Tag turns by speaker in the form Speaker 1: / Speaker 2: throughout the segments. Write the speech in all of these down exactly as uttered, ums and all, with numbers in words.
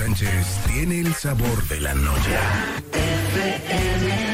Speaker 1: Sánchez tiene el sabor de la noche. F M.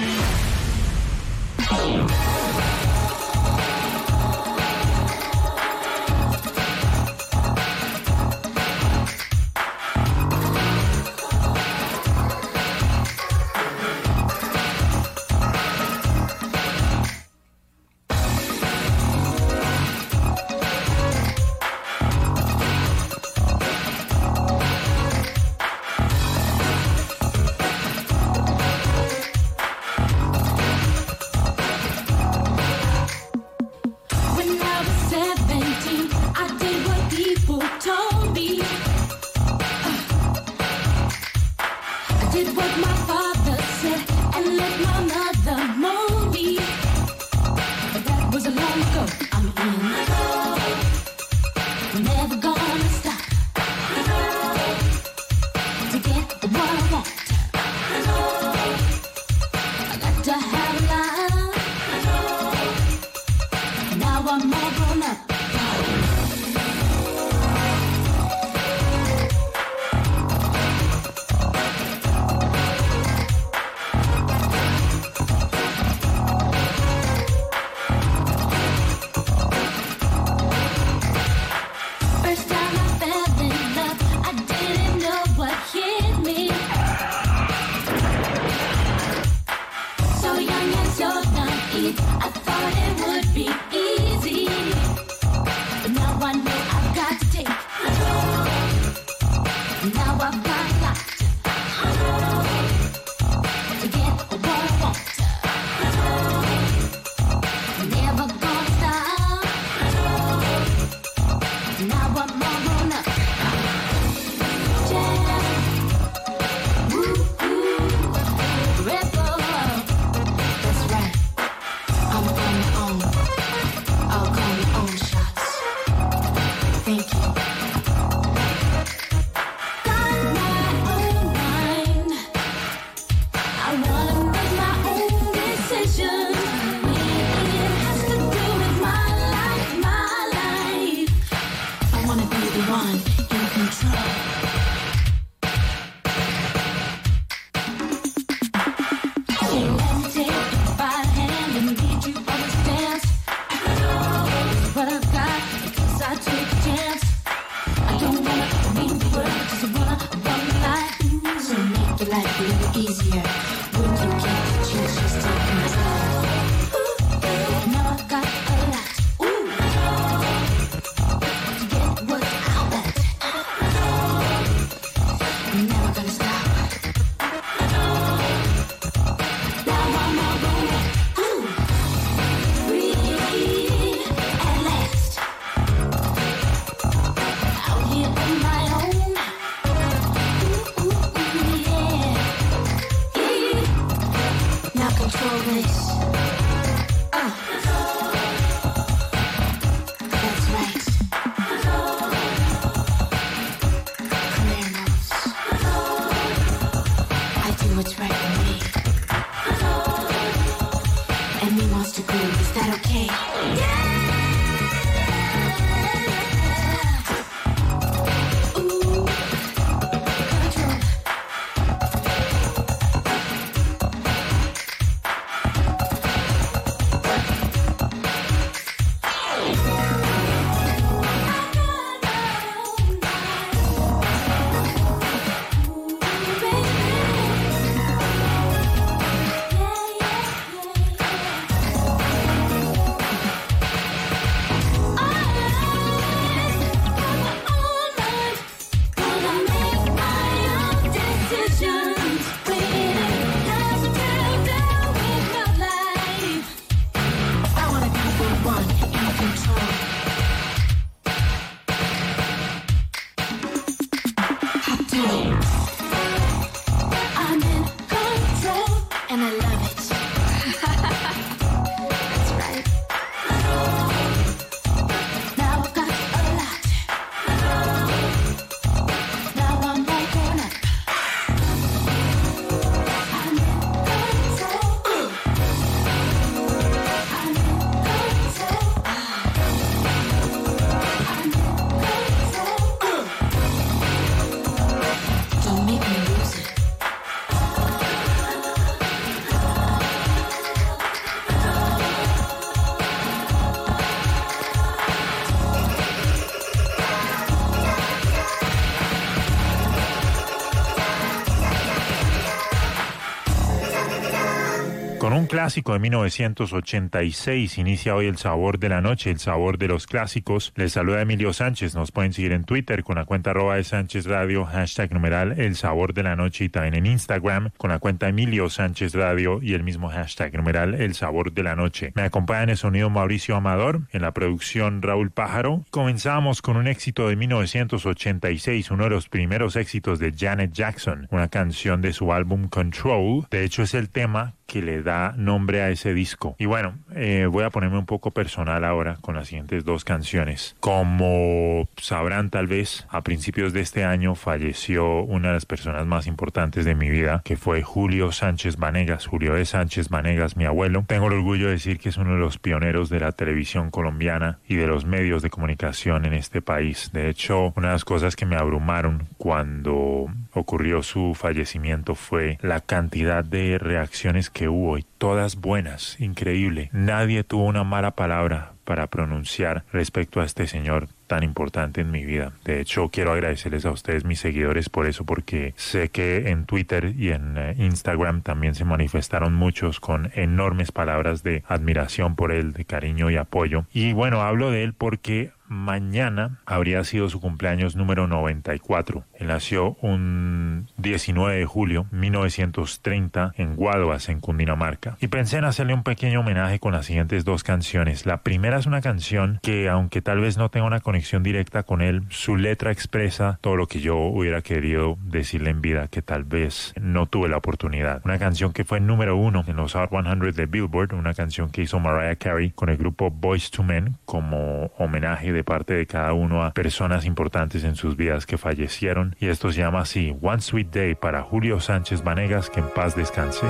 Speaker 2: un clásico de mil novecientos ochenta y seis inicia hoy el sabor de la noche, el sabor de los clásicos. Les saluda Emilio Sánchez. Nos pueden seguir en Twitter con la cuenta arroba de Sánchez Radio, hashtag numeral el sabor de la noche, y también en Instagram con la cuenta Emilio Sánchez Radio y el mismo hashtag numeral el sabor de la noche. Me acompaña en el sonido Mauricio Amador, en la producción Raúl Pájaro. Comenzamos con un éxito de mil novecientos ochenta y seis, uno de los primeros éxitos de Janet Jackson, una canción de su álbum Control. De hecho, es el tema que le da nombre a ese disco. Y bueno, eh, voy a ponerme un poco personal ahora con las siguientes dos canciones. Como sabrán tal vez, a principios de este año falleció una de las personas más importantes de mi vida, que fue Julio Sánchez Vanegas, Julio de Sánchez Vanegas, mi abuelo. Tengo el orgullo de decir que es uno de los pioneros de la televisión colombiana y de los medios de comunicación en este país. De hecho, una de las cosas que me abrumaron cuando ocurrió su fallecimiento fue la cantidad de reacciones que hubo, y todas buenas, increíble. Nadie tuvo una mala palabra para pronunciar respecto a este señor tan importante en mi vida. De hecho, quiero agradecerles a ustedes, mis seguidores, por eso, porque sé que en Twitter y en eh, Instagram también se manifestaron muchos con enormes palabras de admiración por él, de cariño y apoyo. Y bueno, hablo de él porque mañana habría sido su cumpleaños número noventa y cuatro. Él nació un diecinueve de julio de mil novecientos treinta en Guaduas, en Cundinamarca. Y pensé en hacerle un pequeño homenaje con las siguientes dos canciones. La primera es una canción que, aunque tal vez no tenga una conexión directa con él, su letra expresa todo lo que yo hubiera querido decirle en vida, que tal vez no tuve la oportunidad. Una canción que fue número uno en los Hot cien de Billboard, una canción que hizo Mariah Carey con el grupo Boyz two Men como homenaje de parte de cada uno a personas importantes en sus vidas que fallecieron. Y esto se llama así, One Sweet Day, para Julio Sánchez Vanegas, que en paz descanse.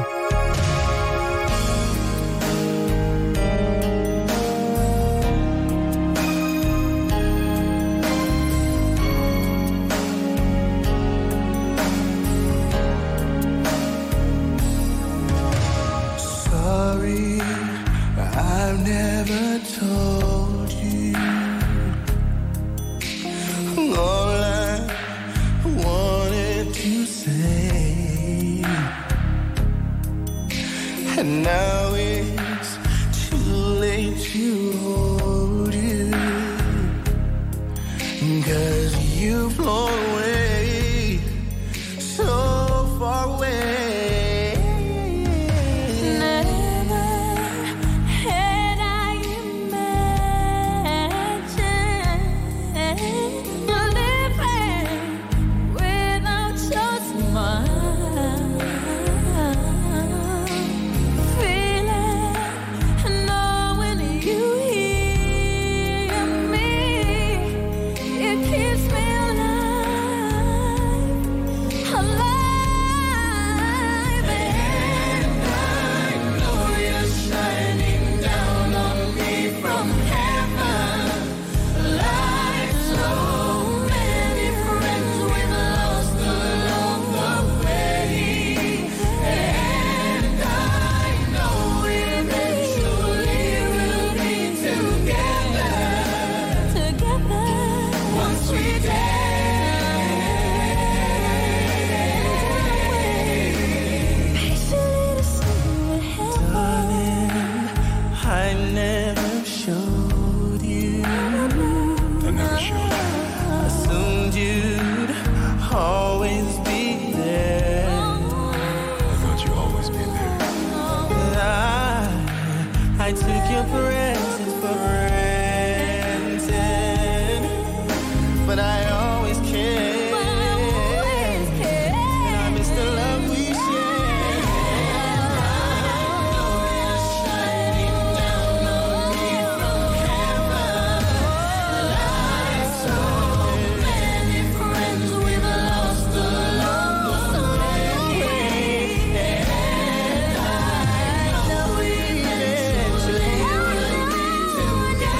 Speaker 3: Sorry, I've never told you all I wanted to say, and now it's too late to hold you, 'cause you've flown away, so far away. I took your presence for granted, but I always cared, but I always cared, and I miss the love we shared. I know you're shining down on me from heaven, like so many friends we've lost along the way, and I know we eventually will be together.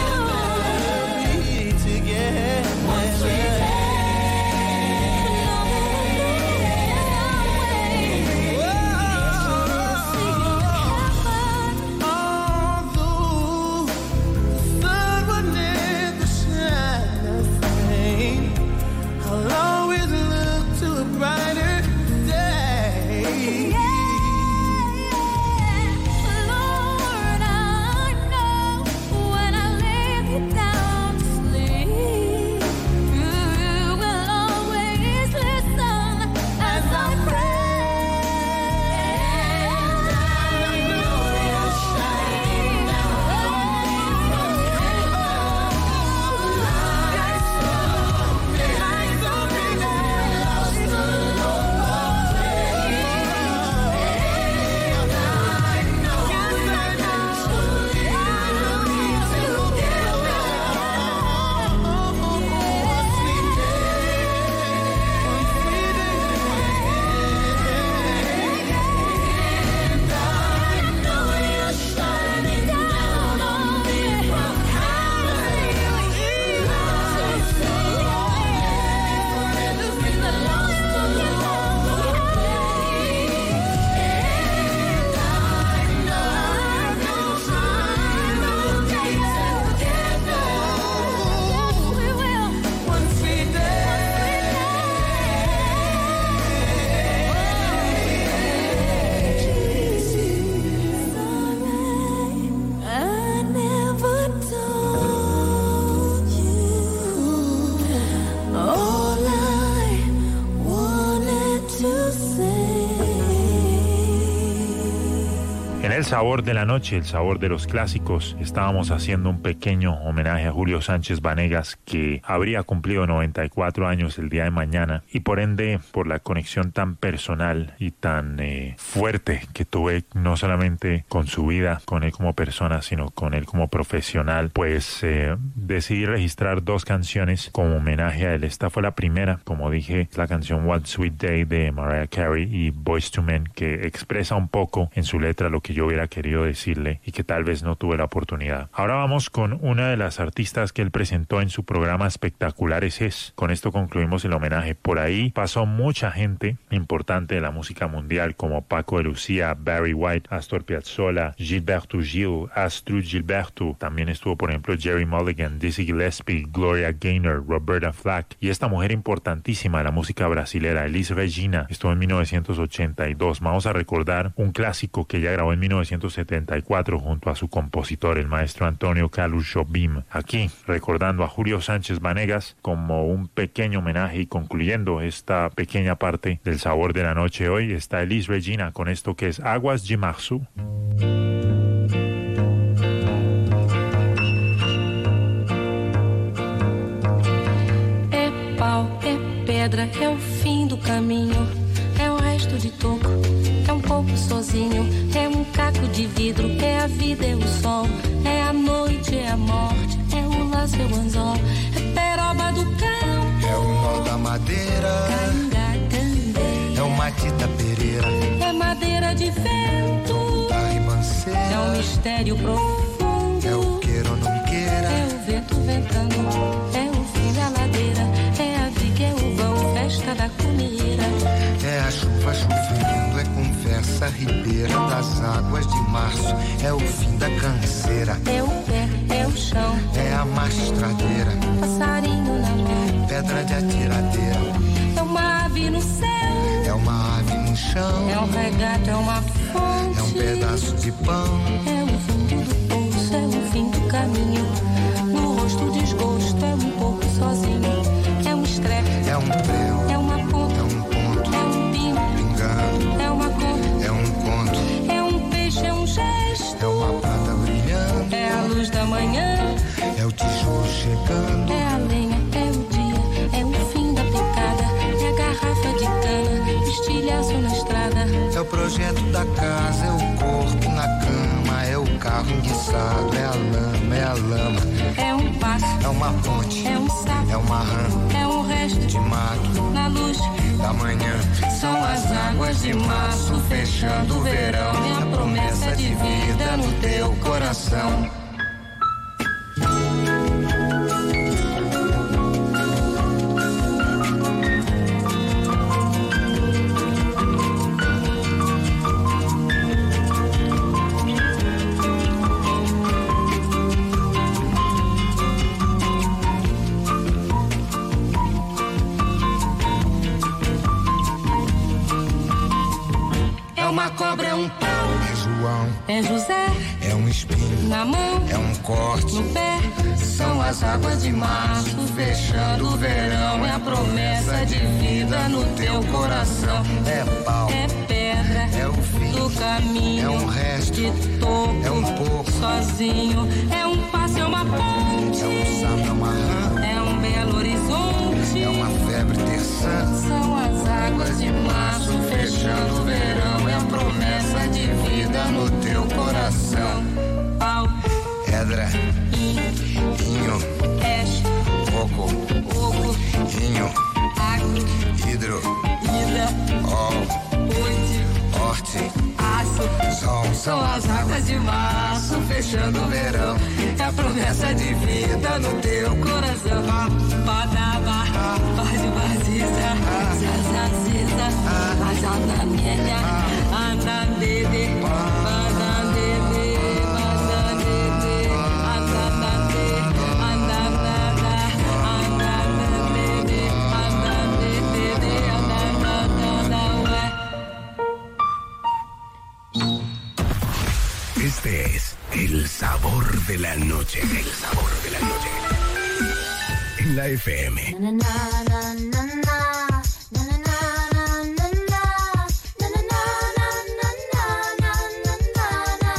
Speaker 2: El Sabor de la Noche, el sabor de los clásicos, estábamos haciendo un pequeño homenaje a Julio Sánchez Vanegas, que habría cumplido noventa y cuatro años el día de mañana, y por ende, por la conexión tan personal y tan eh, fuerte que tuve, no solamente con su vida, con él como persona, sino con él como profesional, pues eh, decidí registrar dos canciones como homenaje a él. Esta fue la primera, como dije, la canción What Sweet Day de Mariah Carey y Boyz two Men, que expresa un poco en su letra lo que yo hubiera querido decirle y que tal vez no tuve la oportunidad. Ahora vamos con una de las artistas que él presentó en su programa Espectaculares Es. Con esto concluimos el homenaje. Por ahí pasó mucha gente importante de la música mundial, como Paco de Lucía, Barry White, Astor Piazzolla, Gilberto Gil, Astrud Gilberto. También estuvo, por ejemplo, Jerry Mulligan, Dizzy Gillespie, Gloria Gaynor, Roberta Flack, y esta mujer importantísima de la música brasilera, Elis Regina, estuvo en mil novecientos ochenta y dos. Vamos a recordar un clásico que ella grabó en mil novecientos setenta y cuatro junto a su compositor, el maestro Antonio Carlos Jobim. Aquí, recordando a Julio Sánchez Vanegas como un pequeño homenaje, y concluyendo esta pequeña parte del sabor de la noche hoy, está Elis Regina con esto que es Águas de Março.
Speaker 4: É pau, é pedra, é o fim do caminho, é o resto de toco, é um pouco sozinho, é um caco de vidro, é a vida, é o sol, é a noite, é a morte, é o laço, é o anzol, é peroba do cão,
Speaker 5: é o nó da madeira, é o Matita Pereira,
Speaker 4: é madeira de vento,
Speaker 5: da ribanceira,
Speaker 4: é um mistério profundo,
Speaker 5: é o queira ou não queira,
Speaker 4: é o vento ventando, é o fim da ladeira, é a viga, é o vão, festa da comida,
Speaker 5: é a chuva chovendo, é conversa ribeira das águas de março, é o fim da canseira,
Speaker 4: é o pé, é o chão,
Speaker 5: é a mastradeira,
Speaker 4: passarinho na mão,
Speaker 5: pedra de atiradeira,
Speaker 4: é uma ave no céu,
Speaker 5: é uma ave no chão,
Speaker 4: é um regato, é uma fonte,
Speaker 5: é um pedaço de pão,
Speaker 4: é o fundo do poço, é o fim do caminho, no rosto desgosto, é um pouco sozinho, é um estrepe,
Speaker 5: é um prego,
Speaker 4: é uma ponta,
Speaker 5: é um ponto,
Speaker 4: é um pino,
Speaker 5: pingando,
Speaker 4: é uma conta,
Speaker 5: é um conto,
Speaker 4: é um peixe, é um gesto,
Speaker 5: é uma prata brilhando,
Speaker 4: é a luz da manhã,
Speaker 5: é o tijolo chegando,
Speaker 4: é a lenha, é o dia, é o fim da picada, é a garrafa de cana, estilhaço na estrada,
Speaker 5: é o projeto da casa, é o corpo na cama, é o carro enguiçado, é a lama, é a lama,
Speaker 4: é um passo,
Speaker 5: é uma ponte,
Speaker 4: é um sapo,
Speaker 5: é uma rã,
Speaker 4: é um resto
Speaker 5: de mato,
Speaker 4: na luz
Speaker 5: da manhã,
Speaker 4: são as águas de março fechando o verão, é a promessa de vida no teu coração. Uma cobra, é um pau,
Speaker 5: é João,
Speaker 4: é José,
Speaker 5: é um espinho,
Speaker 4: na mão,
Speaker 5: é um corte,
Speaker 4: no pé, são as águas de março fechando o verão, é a promessa de vida no teu coração,
Speaker 5: é pau,
Speaker 4: é pedra,
Speaker 5: é o fim
Speaker 4: do caminho,
Speaker 5: é um resto,
Speaker 4: de toco,
Speaker 5: é um pouco,
Speaker 4: sozinho, é um passo, é uma ponte,
Speaker 5: é um sapo, é uma rã,
Speaker 4: é um belo horizonte,
Speaker 5: é uma febre terçã,
Speaker 4: são as águas de março fechando o verão, é a promessa de vida no teu coração. Pau,
Speaker 5: pedra, inho,
Speaker 4: peixe,
Speaker 5: coco,
Speaker 4: oco,
Speaker 5: inho,
Speaker 4: água,
Speaker 5: hidro,
Speaker 4: ida,
Speaker 5: ol,
Speaker 4: oite,
Speaker 5: horte,
Speaker 4: aço,
Speaker 5: sol,
Speaker 4: são as águas de março fechando o verão, é a promessa de vida no teu coração. Badaba, bade baziza, zazaziza, azanamenya, anandede, banandede, banandede, anandade, anandada, anandade, anandede, anandada, ué.
Speaker 1: Este es el sabor de la noche, el sabor de la noche. En la F M.
Speaker 6: Na, na, na, na, na, na. Na, na, na, na, na, na, na, na, na, na, na, na, na, na, na.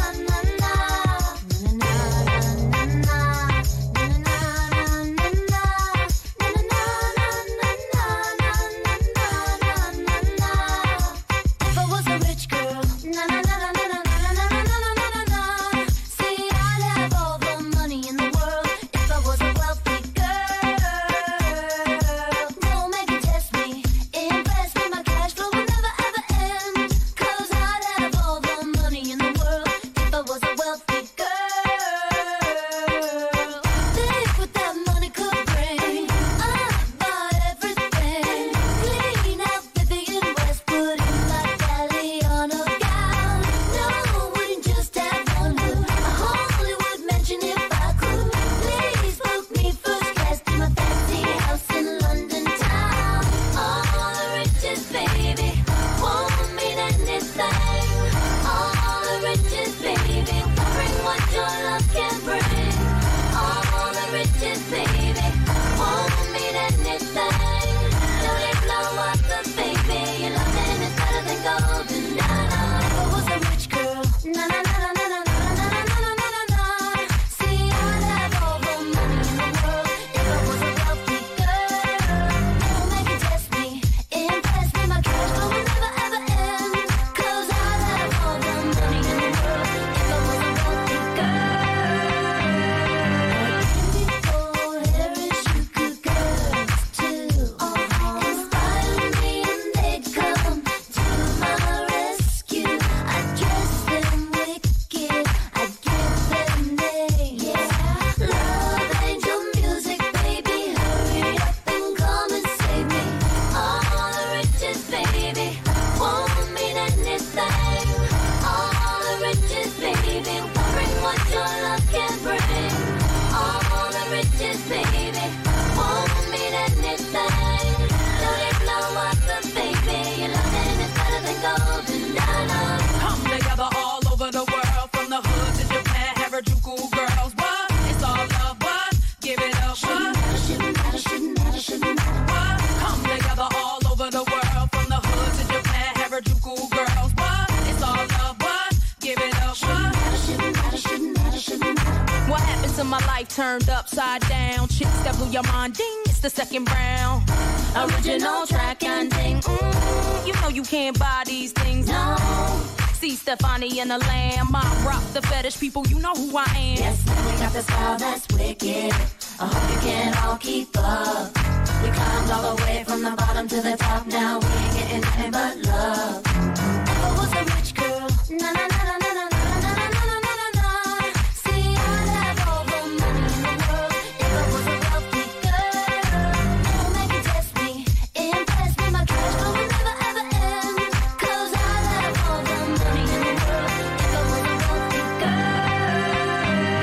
Speaker 6: baby. Bring what your love can bring. All the riches, baby. Won't need anything. Don't need no other, baby. Your loving is better than gold and diamonds.
Speaker 7: Come together all over the world, from the hood to Japan, Harajuku girls. What? It's all love. What? Give it up. What?
Speaker 6: Shouldn't matter, shouldn't matter, shouldn't matter.
Speaker 7: What? Come together all over the world, from the hood to Japan, Harajuku girls. What? It's all love. What? Give it up. What?
Speaker 6: Shouldn't matter, shouldn't matter, shouldn't matter.
Speaker 7: What happened to my life turned upside down? Chicks that blew your mind, ding, it's the second round. Original track and ding, mm, you know you can't buy these things, no. See Stefani and the Lamb, I rock the fetish people, you know who I am.
Speaker 6: Yes, man, we got the style that's wicked. I hope you can all keep up. We climbed all the way from the bottom to the top. Now we ain't getting nothing but love. If I was a rich girl, na na na na na na na na na na na na. See, I'd have all the money in the world. If I was a wealthy girl, don't make it test me, impress me. My cash flow will never ever end. 'Cause I'd have all the money in the world. If I was a wealthy girl.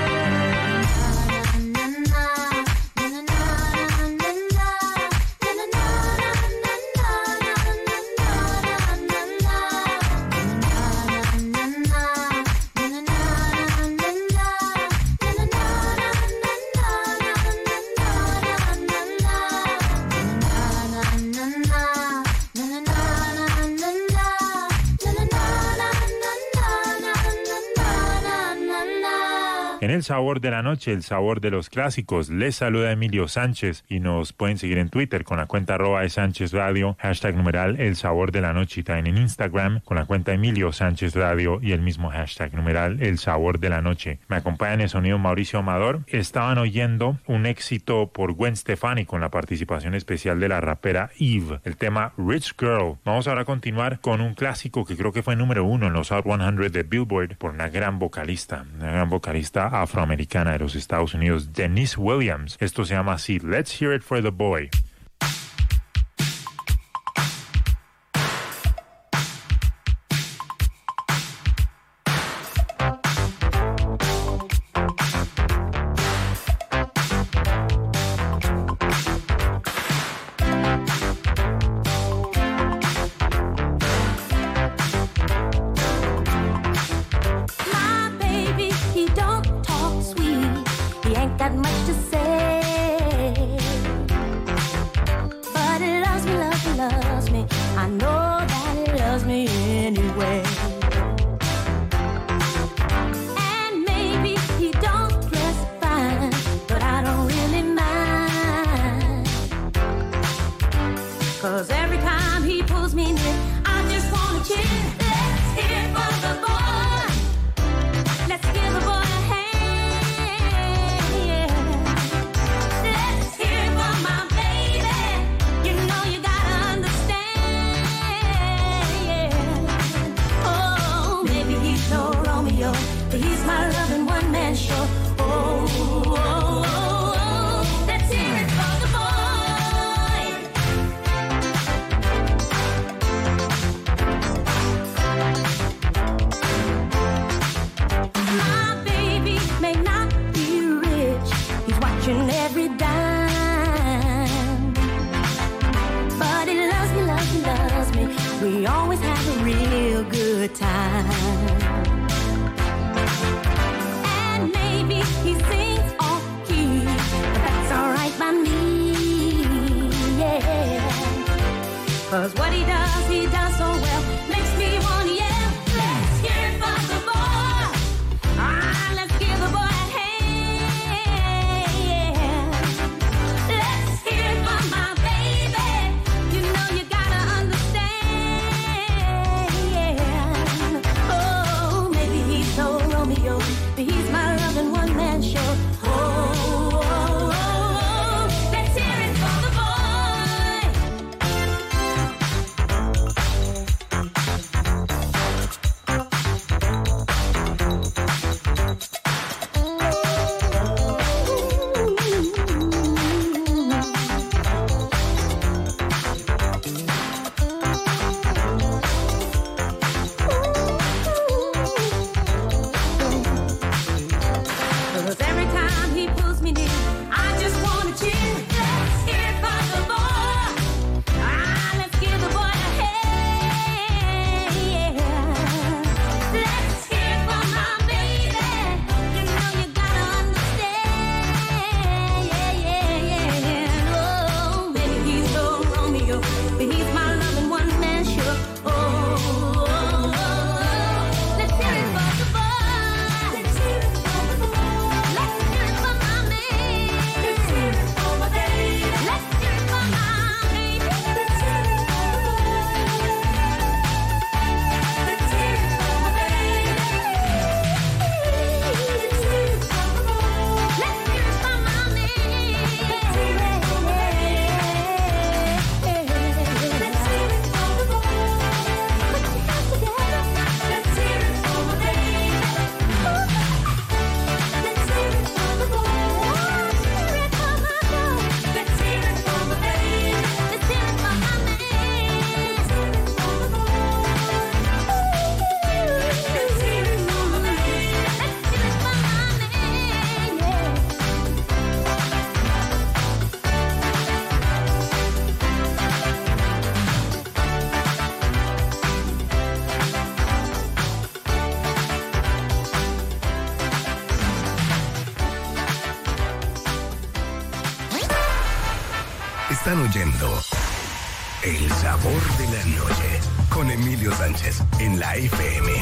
Speaker 6: Na na na na na na na na na na na
Speaker 2: En el sabor de la noche, el sabor de los clásicos, les saluda Emilio Sánchez y nos pueden seguir en Twitter con la cuenta arroba de Sánchez Radio, hashtag numeral el sabor de la noche, y también en Instagram con la cuenta Emilio Sánchez Radio y el mismo hashtag numeral el sabor de la noche. Me acompaña en el sonido Mauricio Amador. Estaban oyendo un éxito por Gwen Stefani con la participación especial de la rapera Eve, el tema Rich Girl. Vamos ahora a continuar con un clásico que creo que fue número uno en los Hot cien de Billboard por una gran vocalista, una gran vocalista afroamericana de los Estados Unidos, Denise Williams. Esto se llama así, Let's Hear It for the Boy.
Speaker 1: Están oyendo El Sabor de la Noche con Emilio Sánchez en la F M.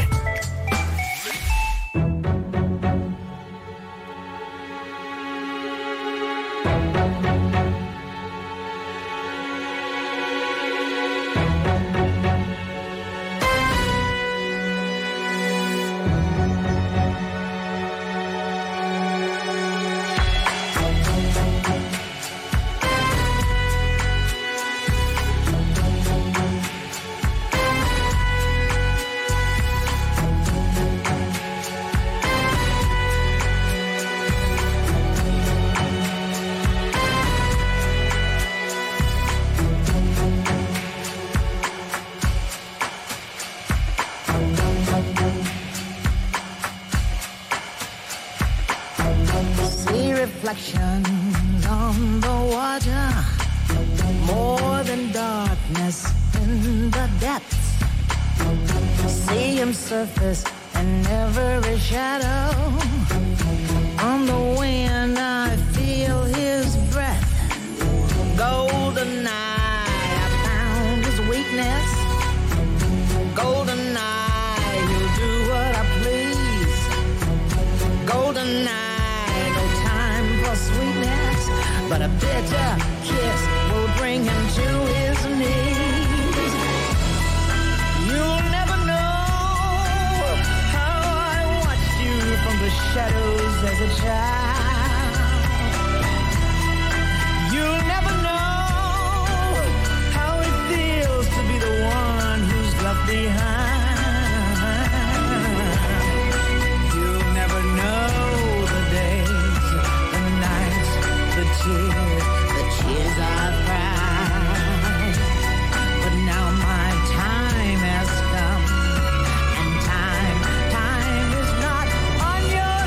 Speaker 8: Reflections on the water, more than darkness in the depths. See him surface in every shadow. On the wind I feel his breath. Golden eye, I found his weakness. Golden eye, he'll do what I please. Golden eye, sweetness, but a bitter kiss will bring him to his knees. You'll never know how I watched you from the shadows as a child. You'll never know how it feels to be the one who's left behind. You'll never know the tears, the tears I've cried. But now my time has come, and time, time is not on your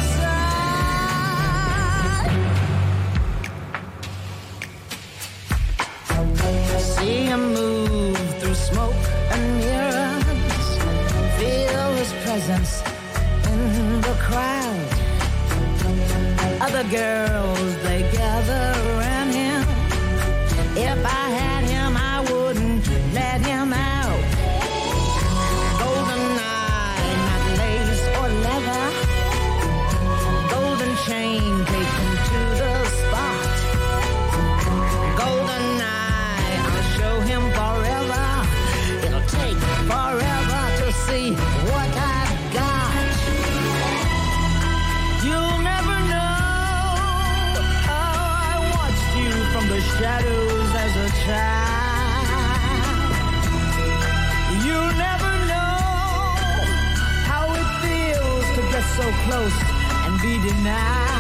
Speaker 8: side. See him move through smoke and mirrors, feel his presence in the crowd. Other girls, they gather around him. If I had him, I wouldn't let him out. Golden eye, not lace or leather. Golden chain taken to the spot. Golden eye, I'll show him forever. It'll take forever to see what I've got. You'll never know from the shadows as a child. You never know how it feels to get so close and be denied.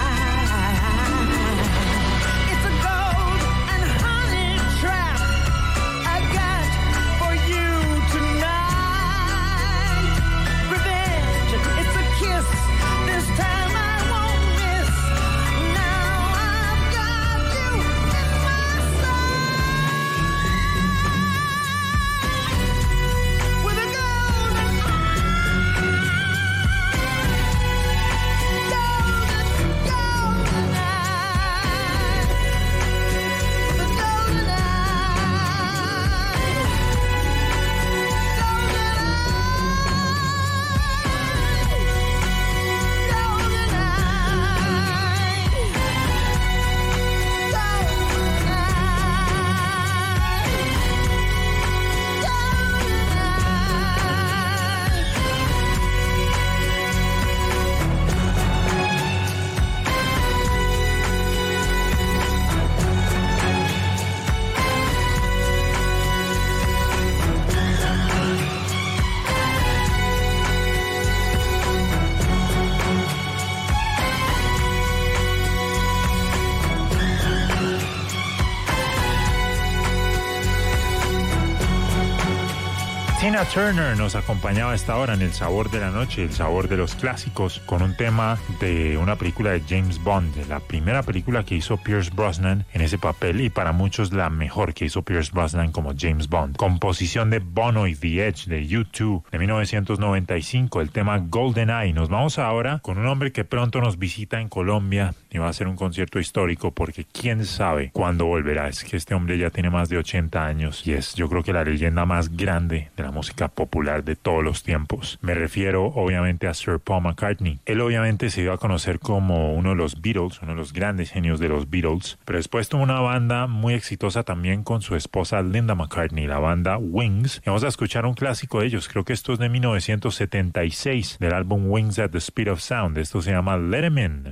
Speaker 8: It's a gold and honey trap I got for you tonight. Revenge, it's a kiss, this time I won't miss. Now I've got you in my sight. With a golden eye, golden, golden.
Speaker 2: Tina Turner nos acompañaba a esta hora en El Sabor de la Noche, el sabor de los clásicos, con un tema de una película de James Bond, la primera película que hizo Pierce Brosnan en ese papel y para muchos la mejor que hizo Pierce Brosnan como James Bond. Composición de Bono y The Edge de U dos de mil novecientos noventa y cinco, el tema GoldenEye. Nos vamos ahora con un hombre que pronto nos visita en Colombia y va a hacer un concierto histórico porque quién sabe cuándo volverá. Es que este hombre ya tiene más de ochenta años y es, yo creo que la leyenda más grande de la música popular de todos los tiempos. Me refiero obviamente a Sir Paul McCartney. Él obviamente se dio a conocer como uno de los Beatles, uno de los grandes genios de los Beatles, pero después tuvo una banda muy exitosa también con su esposa Linda McCartney, la banda Wings. Y vamos a escuchar un clásico de ellos, creo que esto es de mil novecientos setenta y seis, del álbum Wings at the Speed of Sound. Esto se llama Let 'Em In.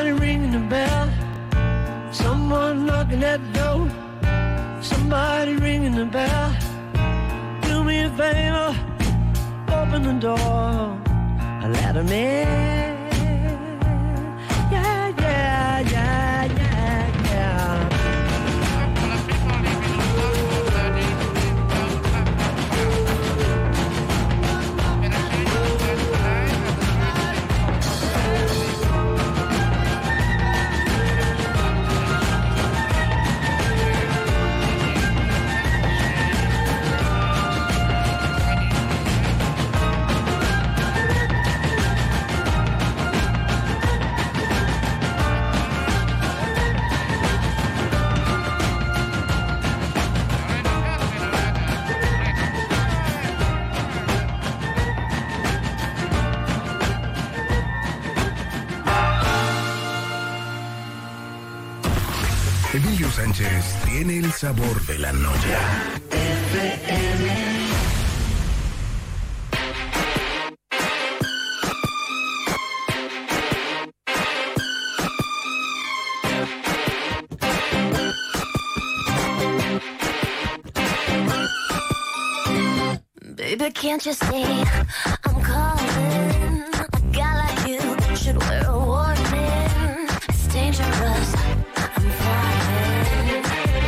Speaker 9: knocking at the door. Somebody ring. the bell. Do me a favor, open the door. I let him in. Yeah, yeah, yeah, yeah, yeah.
Speaker 1: Emilio Sánchez tiene el sabor de la noche. F M.
Speaker 6: Baby, can't you see I'm calling? A guy like you should wear a warning. It's dangerous. I'm flying.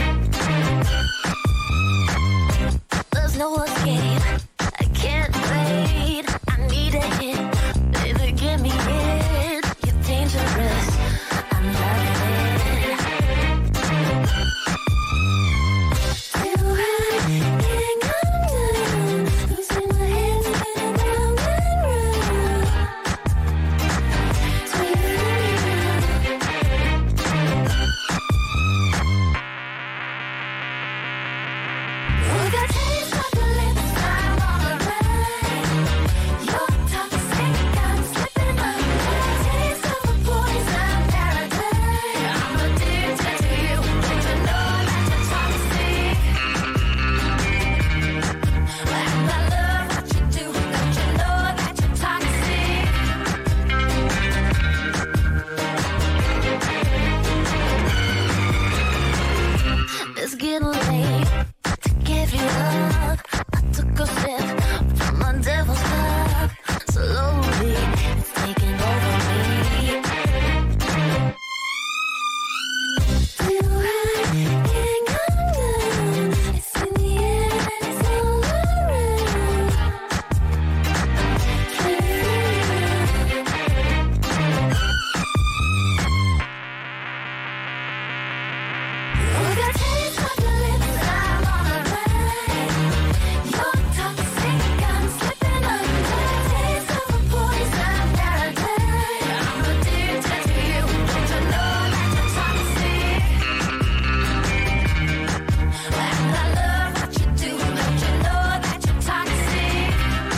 Speaker 6: There's no escape. I can't wait. I need a hit. Baby, give me it. You're dangerous. I'm loving it. You can't come down. Losing my head spinning round and round. We got taste of your lips, I'm on the ride. You're toxic, I'm slipping under. Taste of a poison paradise. I'm addicted to you. Don't you know that you're toxic? And I love what you do. Don't you know that you're toxic? It's getting late to give you up. I took a sip from my devil's cup. Slowly, it's taking over me. You can't come down. It's in the air and it's all around. We got taste of your lips, I'm on the ride. You're toxic, I'm slipping under. Taste of a poison paradise. I'm addicted to you. Don't you know that you're toxic? And I love what you do. Don't you know that you're toxic?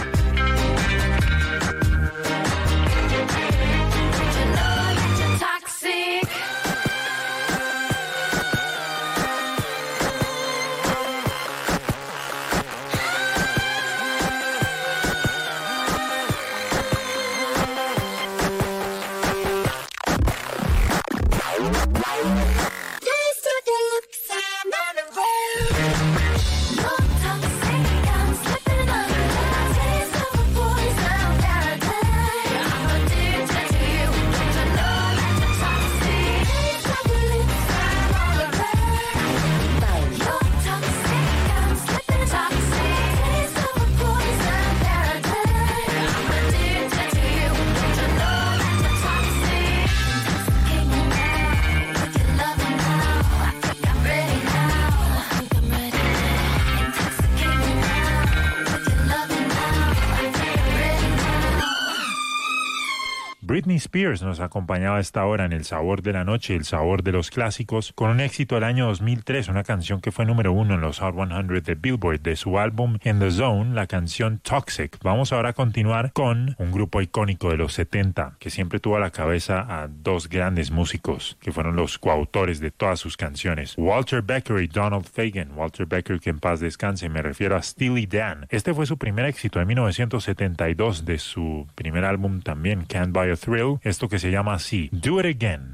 Speaker 6: Don't you know that you're toxic? Taste of your lips, I'm on the road. You're toxic, I'm slipping under. Taste of a poison paradise. I'm addicted to you. Don't you know that you're toxic? Taste of your lips, I'm on the road. You're toxic, I'm slipping toxic. Taste of a poison paradise. I'm addicted to you. Don't you know that you're toxic? Intoxicate me now with your loving now. I think I'm ready now. I think I'm ready now. Intoxicate me now with your loving now. I think I'm ready now.
Speaker 2: Britney Spears nos acompañaba a esta hora en El Sabor de la Noche, el sabor de los clásicos, con un éxito del año dos mil tres, una canción que fue número uno en los Hot cien de Billboard de su álbum In the Zone, la canción Toxic. Vamos ahora a continuar con un grupo icónico de los setenta, que siempre tuvo a la cabeza a dos grandes músicos, que fueron los coautores de todas sus canciones, Walter Becker y Donald Fagen. Walter Becker, que en paz descanse, me refiero a Steely Dan. Este fue su primer éxito de mil novecientos setenta y dos, de su primer álbum también, Can't Buy a Thrill, esto que se llama así, Do It Again.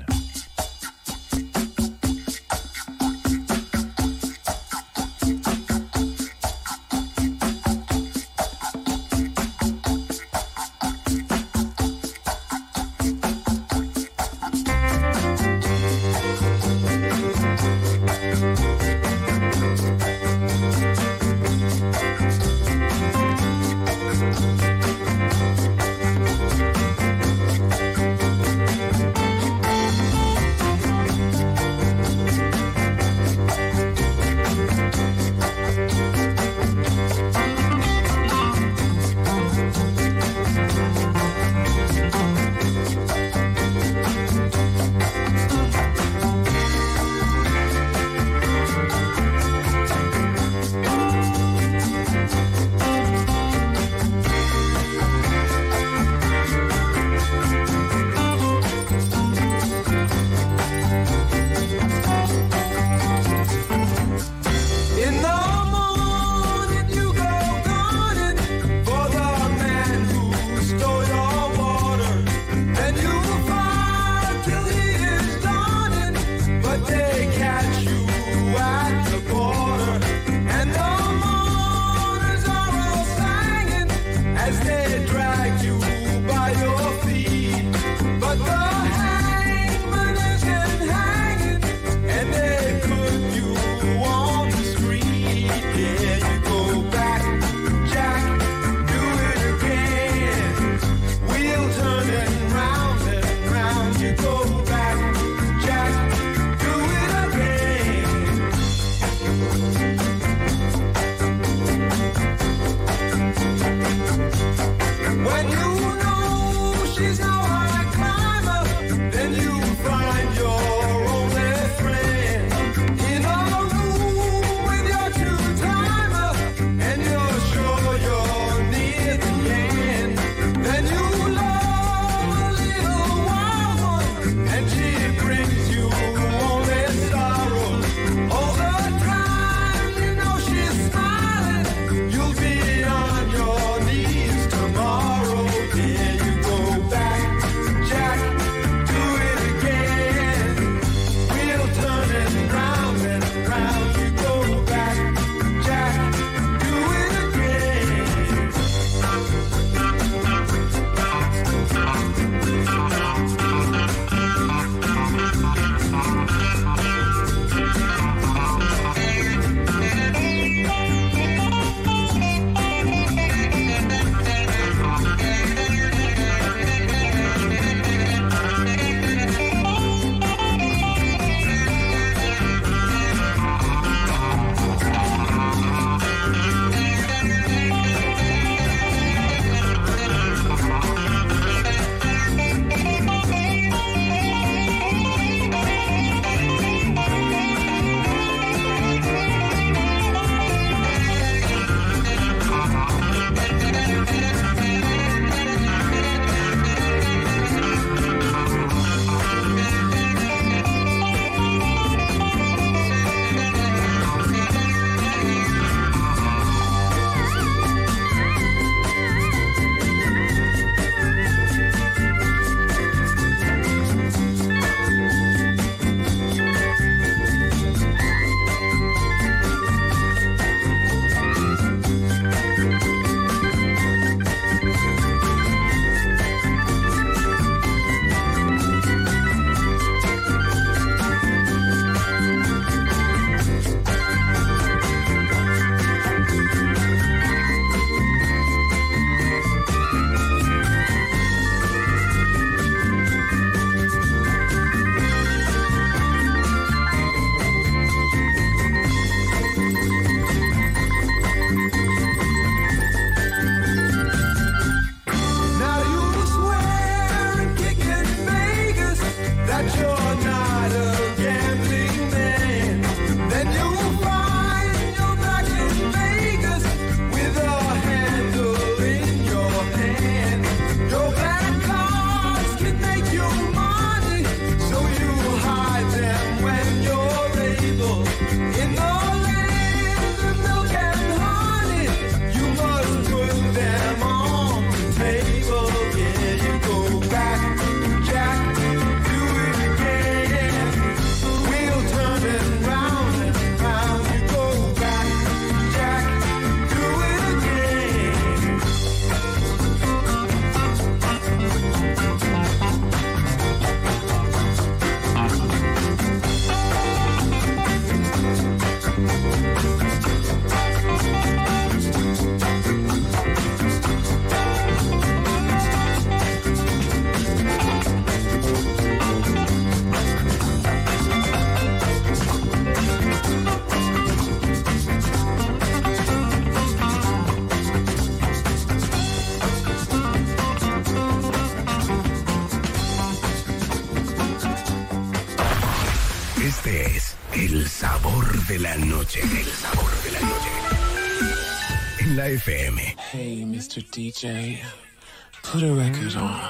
Speaker 1: El sabor de la noche. El sabor de la noche. En la F M.
Speaker 10: Hey, mister D J, put a record on.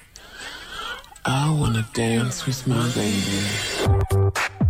Speaker 10: I wanna dance with my baby.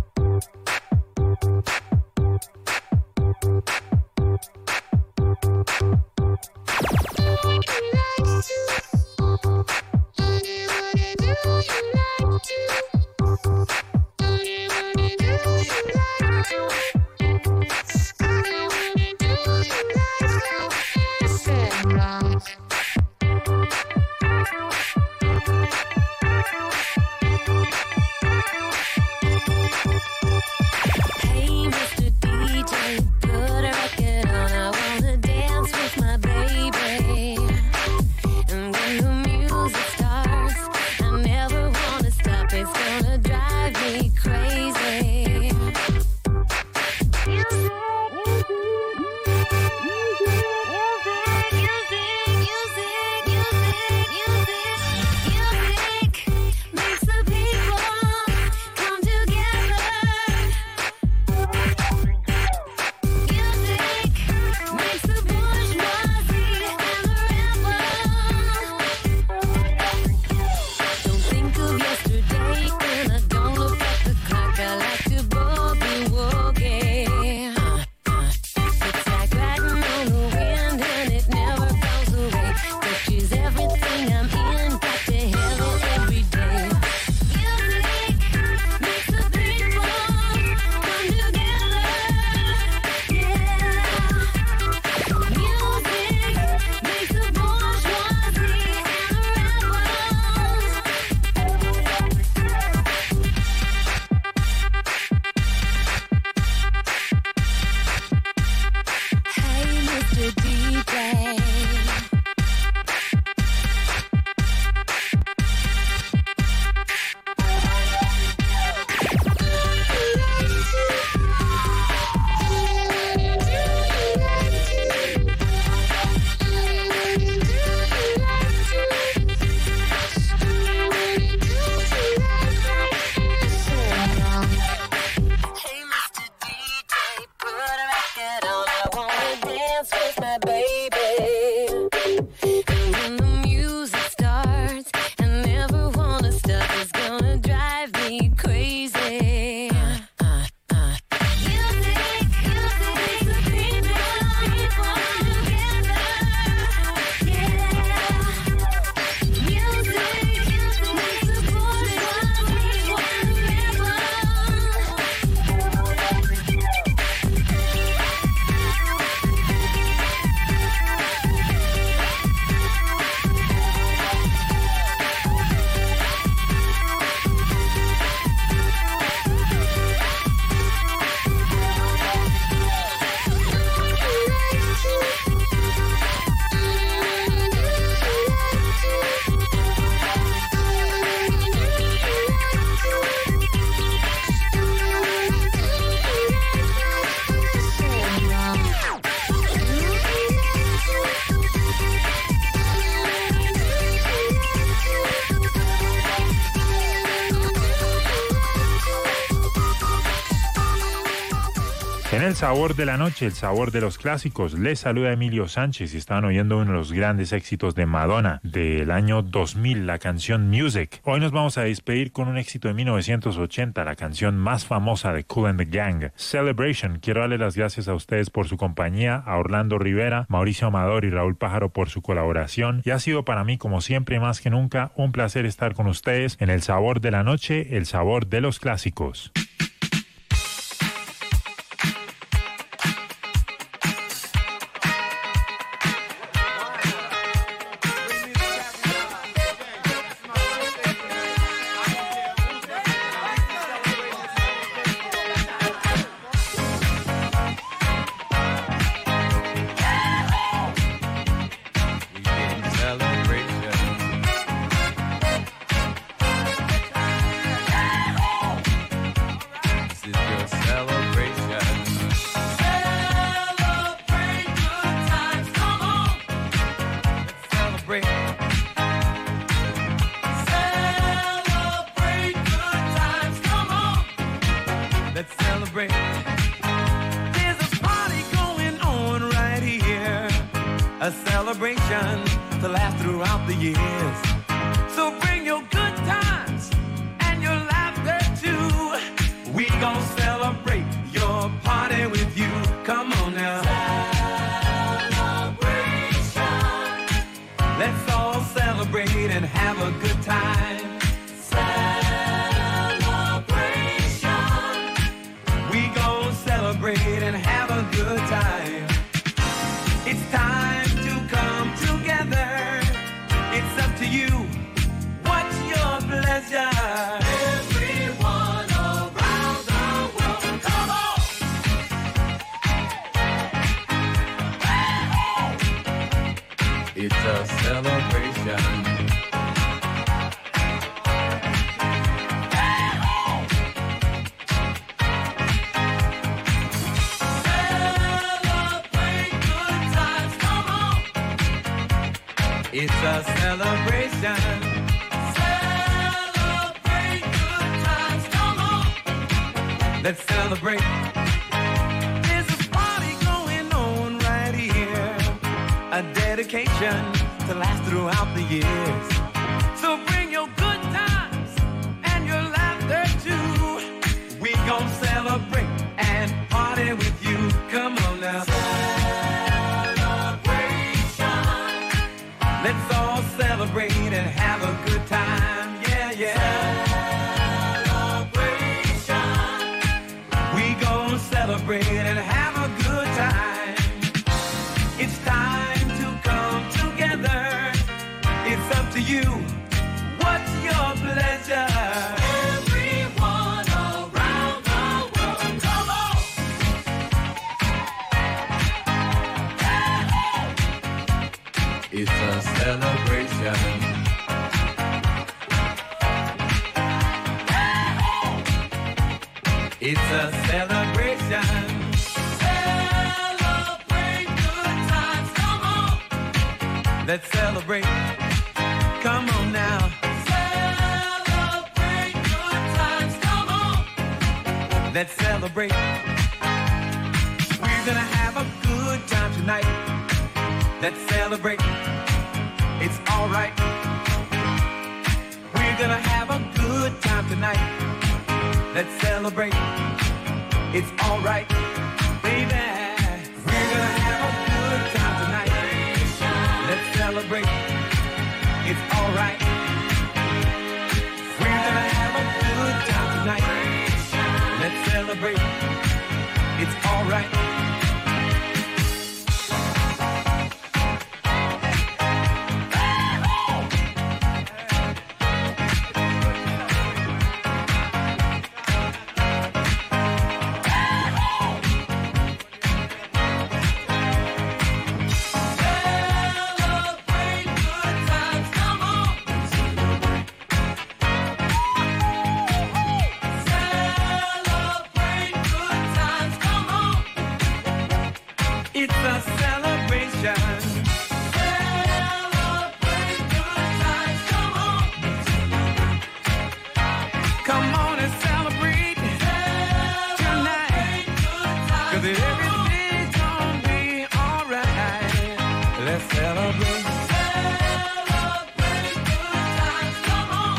Speaker 2: En el sabor de la noche, el sabor de los clásicos, les saluda Emilio Sánchez y están oyendo uno de los grandes éxitos de Madonna del año dos mil, la canción Music. Hoy nos vamos a despedir con un éxito de mil novecientos ochenta, la canción más famosa de Kool and the Gang, Celebration. Quiero darle las gracias a ustedes por su compañía, a Orlando Rivera, Mauricio Amador y Raúl Pájaro por su colaboración, y ha sido para mí, como siempre, más que nunca, un placer estar con ustedes en el sabor de la noche, el sabor de los clásicos.
Speaker 11: celebration to last throughout the years. So bring your good times and your laughter too. We gon' celebrate your party with you. Come on now. Celebration. Let's all celebrate and have a good time. Celebration. We gon' celebrate and have a good time. It's time to come together. It's up to you. What's your pleasure? Everyone around the world, come on! It's a celebration. It's a celebration. Celebrate good times, come on. Let's celebrate. There's a party going on right here. A dedication to last throughout the years. So bring your good times and your laughter too. We gon' celebrate and party with you. Come on now. Let's all celebrate and have a good time, yeah, yeah. Celebration. We gon' celebrate and have a good time. It's time to come together. It's up to you. What's your pleasure? Everyone around the world, come on. It's a celebration. It's a celebration. Celebrate good times, come on. Let's celebrate. Come on now. Celebrate good times, come on. Let's celebrate. We're gonna have a good time tonight. Let's celebrate. It's alright. We're gonna have a good time tonight. Let's celebrate. It's alright, baby. We're gonna have a good time tonight. Let's celebrate. It's alright. We're gonna have a good time tonight. Let's celebrate. It's alright. It's a celebration. Celebrate good times, come on. Come on and celebrate tonight. Cause everything's gonna be alright. Let's celebrate. Celebrate good times, come on.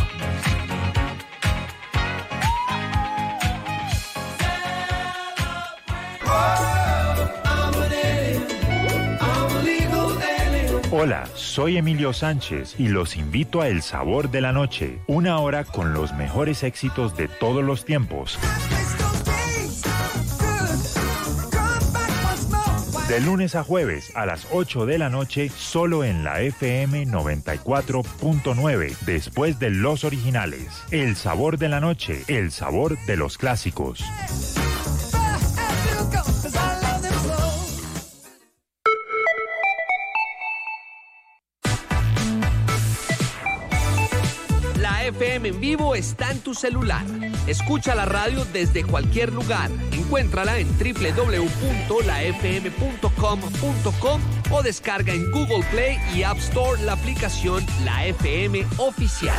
Speaker 2: Hola, soy Emilio Sánchez y los invito a El Sabor de la Noche, una hora con los mejores éxitos de todos los tiempos. De lunes a jueves a las ocho de la noche, solo en la F M noventa y cuatro punto nueve, después de los originales. El Sabor de la Noche, el sabor de los clásicos.
Speaker 12: F M en vivo está en tu celular. Escucha la radio desde cualquier lugar. Encuéntrala en doble u doble u doble u punto la f m punto com punto com o descarga en Google Play y App Store la aplicación La F M Oficial.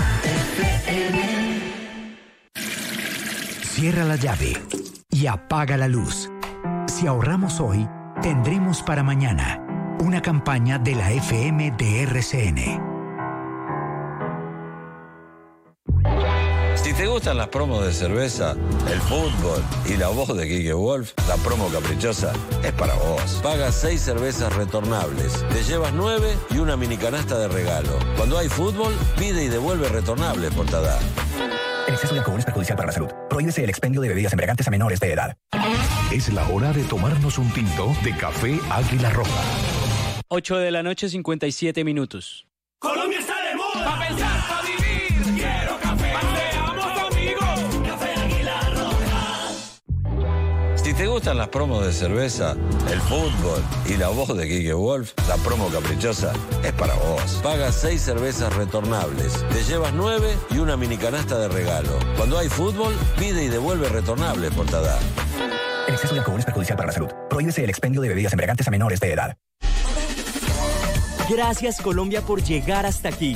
Speaker 13: Cierra la llave y apaga la luz. Si ahorramos hoy, tendremos para mañana. Una campaña de la F M de R C N.
Speaker 14: Si te gustan las promos de cerveza, el fútbol y la voz de Quique Wolf, la promo caprichosa es para vos. Pagas seis cervezas retornables, te llevas nueve y una mini canasta de regalo. Cuando hay fútbol, pide y devuelve retornables por Tadá.
Speaker 13: El exceso de alcohol es perjudicial para la salud. Prohíbese el expendio de bebidas embriagantes a menores de edad.
Speaker 1: Es la hora de tomarnos un tinto de café Águila Roja.
Speaker 15: ocho de la noche, cincuenta y siete minutos.
Speaker 16: Colombia está de moda. Pa' pensar, pa' vivir. Quiero café. Seamos amigos. Café Águila Roja.
Speaker 14: Si te gustan las promos de cerveza, el fútbol y la voz de Quique Wolf, la promo caprichosa es para vos. Pagas seis cervezas retornables, te llevas nueve y una mini canasta de regalo. Cuando hay fútbol, pide y devuelve retornables por Tadá.
Speaker 13: El exceso de alcohol es perjudicial para la salud. Prohíbese el expendio de bebidas embriagantes a menores de edad.
Speaker 15: Gracias, Colombia, por llegar hasta aquí.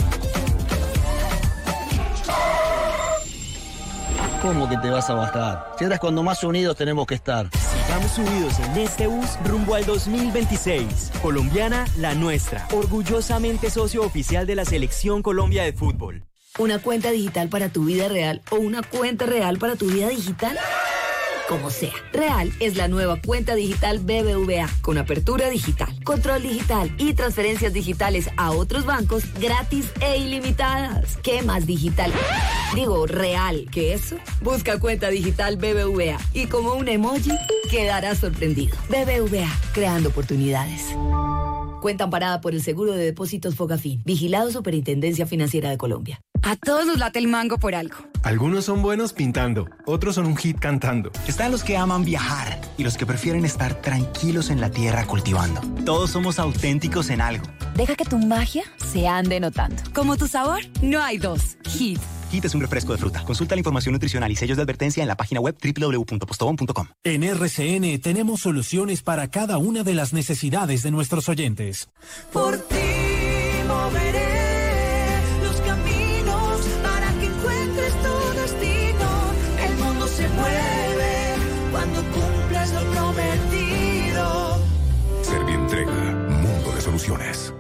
Speaker 17: ¿Cómo que te vas a bajar? Si eres cuando más unidos tenemos que estar.
Speaker 15: Sigamos unidos en este bus rumbo al dos mil veintiséis. Colombiana, la nuestra. Orgullosamente socio oficial de la Selección Colombia de Fútbol.
Speaker 18: ¿Una cuenta digital para tu vida real o una cuenta real para tu vida digital? Como sea. Real es la nueva cuenta digital B B V A con apertura digital, control digital y transferencias digitales a otros bancos gratis e ilimitadas. ¿Qué más digital? Digo, real que eso. Busca cuenta digital B B V A y como un emoji quedarás sorprendido. B B V A, creando oportunidades. Cuenta amparada por el Seguro de Depósitos Fogafín. Vigilado Superintendencia Financiera de Colombia.
Speaker 19: A todos nos late el mango por algo.
Speaker 20: Algunos son buenos pintando, otros son un hit cantando.
Speaker 21: Están los que aman viajar y los que prefieren estar tranquilos en la tierra cultivando. Todos somos auténticos en algo.
Speaker 19: Deja que tu magia se ande notando. Como tu sabor, no hay dos. Hit.
Speaker 21: Hit es un refresco de fruta. Consulta la información nutricional y sellos de advertencia en la página web doble u doble u doble u punto postobón punto com.
Speaker 22: En R C N tenemos soluciones para cada una de las necesidades de nuestros oyentes.
Speaker 3: Por ti moveré los caminos para que encuentres tu destino. El mundo se mueve cuando cumples lo prometido.
Speaker 1: Servientrega, mundo de soluciones.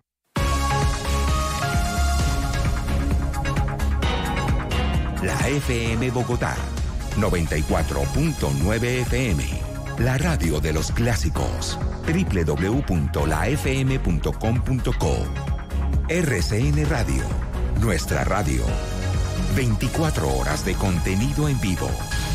Speaker 13: La F M Bogotá, noventa y cuatro punto nueve F M. La radio de los clásicos. doble u doble u doble u punto la f m punto com punto co. R C N Radio, nuestra radio. veinticuatro horas de contenido en vivo.